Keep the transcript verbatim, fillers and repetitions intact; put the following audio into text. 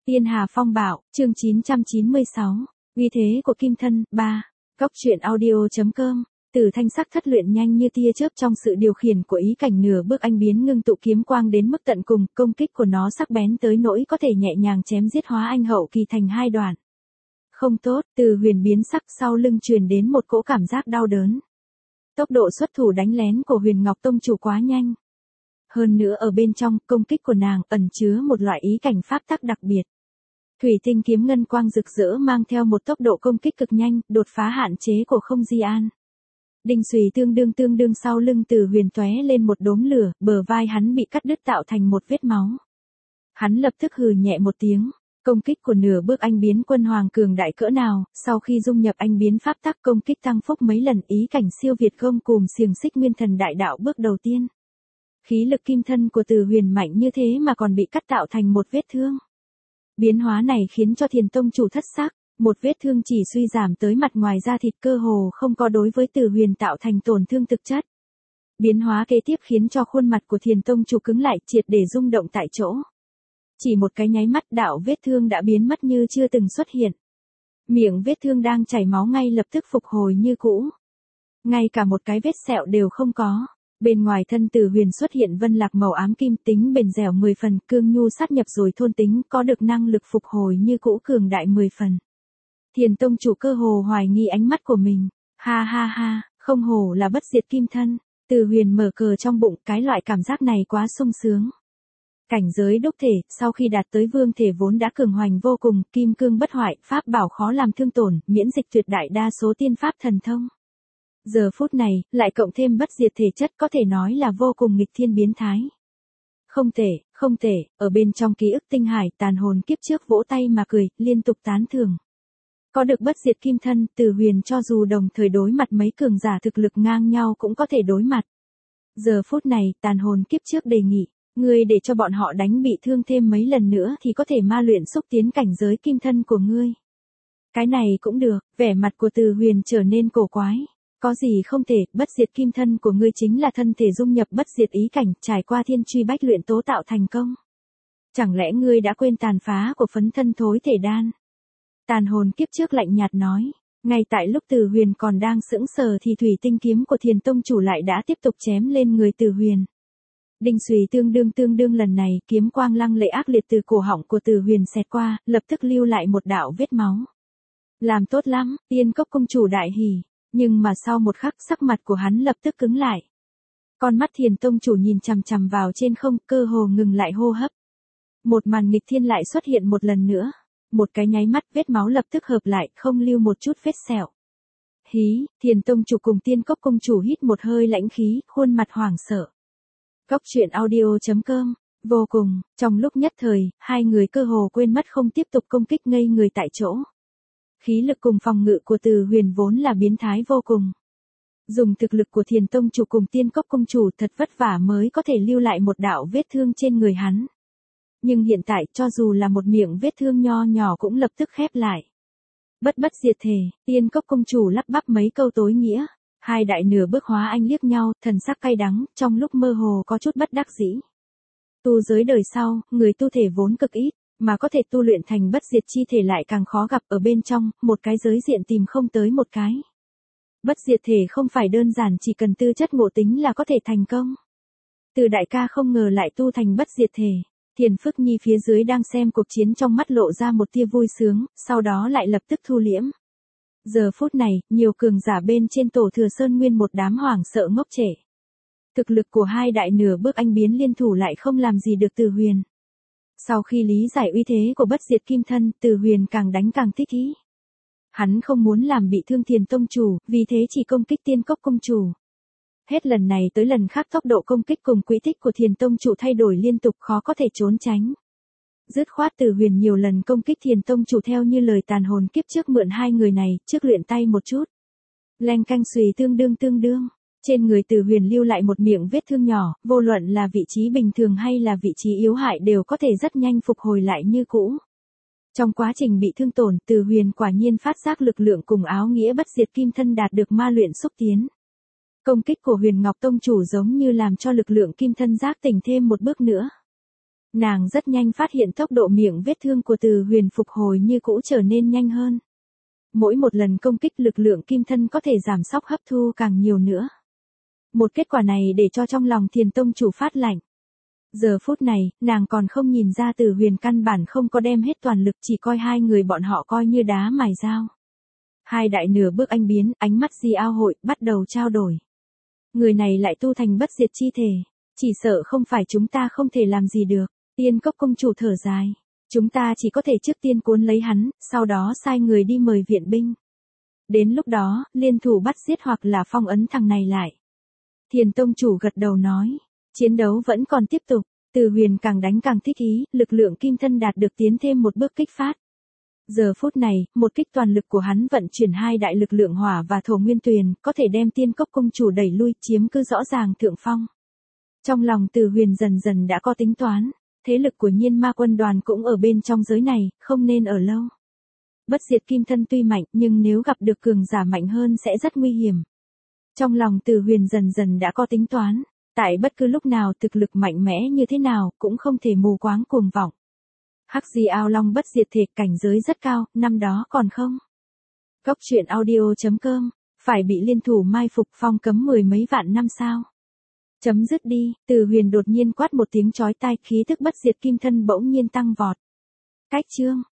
Tiên Hà Phong Bạo, chương chín trăm chín mươi sáu, uy thế của kim thân, ba, Góc truyện audio.com, Tử Thanh sắc thất luyện nhanh như tia chớp trong sự điều khiển của ý cảnh nửa bước anh biến ngưng tụ kiếm quang đến mức tận cùng, công kích của nó sắc bén tới nỗi có thể nhẹ nhàng chém giết hóa anh hậu kỳ thành hai đoạn. Không tốt, Từ Huyền biến sắc sau lưng truyền đến một cỗ cảm giác đau đớn. Tốc độ xuất thủ đánh lén của Huyền Ngọc Tông chủ quá nhanh. Hơn nữa ở bên trong, công kích của nàng ẩn chứa một loại ý cảnh pháp tắc đặc biệt. Thủy tinh kiếm ngân quang rực rỡ mang theo một tốc độ công kích cực nhanh, đột phá hạn chế của không di an. Đinh xùy tương đương tương đương sau lưng Từ Huyền tóe lên một đốm lửa, bờ vai hắn bị cắt đứt tạo thành một vết máu. Hắn lập tức hừ nhẹ một tiếng. Công kích của nửa bước anh biến quân hoàng cường đại cỡ nào, sau khi dung nhập anh biến pháp tắc công kích tăng phúc mấy lần, ý cảnh siêu việt gông cùm xiềng xích nguyên thần đại đạo bước đầu tiên. Khí lực kim thân của Từ Huyền mạnh như thế mà còn bị cắt tạo thành một vết thương. Biến hóa này khiến cho Thiền Tông chủ thất sắc, một vết thương chỉ suy giảm tới mặt ngoài da thịt cơ hồ không có đối với Từ Huyền tạo thành tổn thương thực chất. Biến hóa kế tiếp khiến cho khuôn mặt của Thiền Tông chủ cứng lại triệt để rung động tại chỗ. Chỉ một cái nháy mắt đạo vết thương đã biến mất như chưa từng xuất hiện. Miệng vết thương đang chảy máu ngay lập tức phục hồi như cũ. Ngay cả một cái vết sẹo đều không có. Bên ngoài thân Từ Huyền xuất hiện vân lạc màu ám kim, tính bền dẻo mười phần, cương nhu sát nhập rồi thôn tính, có được năng lực phục hồi như cũ cường đại mười phần. Thiền Tông chủ cơ hồ hoài nghi ánh mắt của mình. Ha ha ha, không hổ là bất diệt kim thân. Từ Huyền mở cờ trong bụng, cái loại cảm giác này quá sung sướng. Cảnh giới đúc thể, sau khi đạt tới vương thể vốn đã cường hoành vô cùng, kim cương bất hoại, pháp bảo khó làm thương tổn, miễn dịch tuyệt đại đa số tiên pháp thần thông. Giờ phút này, lại cộng thêm bất diệt thể chất có thể nói là vô cùng nghịch thiên biến thái. Không tệ, không tệ, ở bên trong ký ức tinh hải, tàn hồn kiếp trước vỗ tay mà cười, liên tục tán thưởng. Có được bất diệt kim thân, Từ Huyền cho dù đồng thời đối mặt mấy cường giả thực lực ngang nhau cũng có thể đối mặt. Giờ phút này, tàn hồn kiếp trước đề nghị. Ngươi để cho bọn họ đánh bị thương thêm mấy lần nữa thì có thể ma luyện xúc tiến cảnh giới kim thân của ngươi. Cái này cũng được, vẻ mặt của Từ Huyền trở nên cổ quái. Có gì không thể, bất diệt kim thân của ngươi chính là thân thể dung nhập bất diệt ý cảnh, trải qua thiên truy bách luyện tố tạo thành công. Chẳng lẽ ngươi đã quên tàn phá của phấn thân thối thể đan? Tàn hồn kiếp trước lạnh nhạt nói. Ngay tại lúc Từ Huyền còn đang sững sờ thì thủy tinh kiếm của Thiền Tông chủ lại đã tiếp tục chém lên người Từ Huyền. Đinh xùy tương đương tương đương lần này, kiếm quang lăng lệ ác liệt từ cổ họng của Từ Huyền xẹt qua, lập tức lưu lại một đạo vết máu. Làm tốt lắm, Tiên Cốc công chủ đại hỉ, nhưng mà sau một khắc sắc mặt của hắn lập tức cứng lại. Con mắt Thiền Tông chủ nhìn chằm chằm vào trên không, cơ hồ ngừng lại hô hấp. Một màn nghịch thiên lại xuất hiện một lần nữa, một cái nháy mắt vết máu lập tức hợp lại, không lưu một chút vết sẹo. Hí, Thiền Tông chủ cùng Tiên Cốc công chủ hít một hơi lãnh khí, khuôn mặt hoảng sợ. Góc truyện audio.com, vô cùng, trong lúc nhất thời, hai người cơ hồ quên mất không tiếp tục công kích ngây người tại chỗ. Khí lực cùng phòng ngự của Từ Huyền vốn là biến thái vô cùng. Dùng thực lực của Thiền Tông chủ cùng Tiên Cốc công chủ thật vất vả mới có thể lưu lại một đạo vết thương trên người hắn. Nhưng hiện tại cho dù là một miệng vết thương nho nhỏ cũng lập tức khép lại. Bất bất diệt thể, Tiên Cốc công chủ lắp bắp mấy câu tối nghĩa. Hai đại nửa bước hóa anh liếc nhau, thần sắc cay đắng, trong lúc mơ hồ có chút bất đắc dĩ. Tu giới đời sau, người tu thể vốn cực ít, mà có thể tu luyện thành bất diệt chi thể lại càng khó gặp, ở bên trong, một cái giới diện tìm không tới một cái. Bất diệt thể không phải đơn giản chỉ cần tư chất ngộ tính là có thể thành công. Từ đại ca không ngờ lại tu thành bất diệt thể. Thiền Phức Nhi phía dưới đang xem cuộc chiến trong mắt lộ ra một tia vui sướng, sau đó lại lập tức thu liễm. Giờ phút này, nhiều cường giả bên trên tổ thừa sơn nguyên một đám hoảng sợ ngốc trệ. Thực lực của hai đại nửa bước anh biến liên thủ lại không làm gì được Từ Huyền. Sau khi lý giải uy thế của bất diệt kim thân, Từ Huyền càng đánh càng thích ý. Hắn không muốn làm bị thương Thiền Tông chủ, vì thế chỉ công kích Tiên Cốc công chủ. Hết lần này tới lần khác tốc độ công kích cùng quỹ tích của Thiền Tông chủ thay đổi liên tục, khó có thể trốn tránh. Dứt khoát Từ Huyền nhiều lần công kích Thiền Tông chủ theo như lời tàn hồn kiếp trước mượn hai người này, trước luyện tay một chút. Leng canh xùy tương đương tương đương. Trên người Từ Huyền lưu lại một miệng vết thương nhỏ, vô luận là vị trí bình thường hay là vị trí yếu hại đều có thể rất nhanh phục hồi lại như cũ. Trong quá trình bị thương tổn, Từ Huyền quả nhiên phát giác lực lượng cùng áo nghĩa bất diệt kim thân đạt được ma luyện xúc tiến. Công kích của Huyền Ngọc Tông chủ giống như làm cho lực lượng kim thân giác tỉnh thêm một bước nữa. Nàng rất nhanh phát hiện tốc độ miệng vết thương của Từ Huyền phục hồi như cũ trở nên nhanh hơn. Mỗi một lần công kích lực lượng kim thân có thể giảm sóc hấp thu càng nhiều nữa. Một kết quả này để cho trong lòng Thiền Tông chủ phát lạnh. Giờ phút này, nàng còn không nhìn ra Từ Huyền căn bản không có đem hết toàn lực, chỉ coi hai người bọn họ coi như đá mài dao. Hai đại nửa bước anh biến, ánh mắt Di Ao Hội, bắt đầu trao đổi. Người này lại tu thành bất diệt chi thể. Chỉ sợ không phải chúng ta không thể làm gì được. Tiên Cốc công chủ thở dài. Chúng ta chỉ có thể trước tiên cuốn lấy hắn, sau đó sai người đi mời viện binh. Đến lúc đó, liên thủ bắt giết hoặc là phong ấn thằng này lại. Thiền Tông chủ gật đầu nói. Chiến đấu vẫn còn tiếp tục. Từ Huyền càng đánh càng thích ý, lực lượng kim thân đạt được tiến thêm một bước kích phát. Giờ phút này, một kích toàn lực của hắn vận chuyển hai đại lực lượng hỏa và thổ nguyên tuyền, có thể đem Tiên Cốc công chủ đẩy lui, chiếm cứ rõ ràng thượng phong. Trong lòng Từ Huyền dần dần đã có tính toán, thế lực của Nhiên Ma quân đoàn cũng ở bên trong giới này, không nên ở lâu. Bất diệt kim thân tuy mạnh, nhưng nếu gặp được cường giả mạnh hơn sẽ rất nguy hiểm. Trong lòng Từ Huyền dần dần đã có tính toán, tại bất cứ lúc nào thực lực mạnh mẽ như thế nào, cũng không thể mù quáng cuồng vọng. Hắc Di Ao Long bất diệt thể cảnh giới rất cao, năm đó còn không. Cốc truyện audio chấm com, phải bị liên thủ mai phục phong cấm mười mấy vạn năm sao. Chấm dứt đi, Từ Huyền đột nhiên quát một tiếng chói tai, khí tức bất diệt kim thân bỗng nhiên tăng vọt. Cách chương.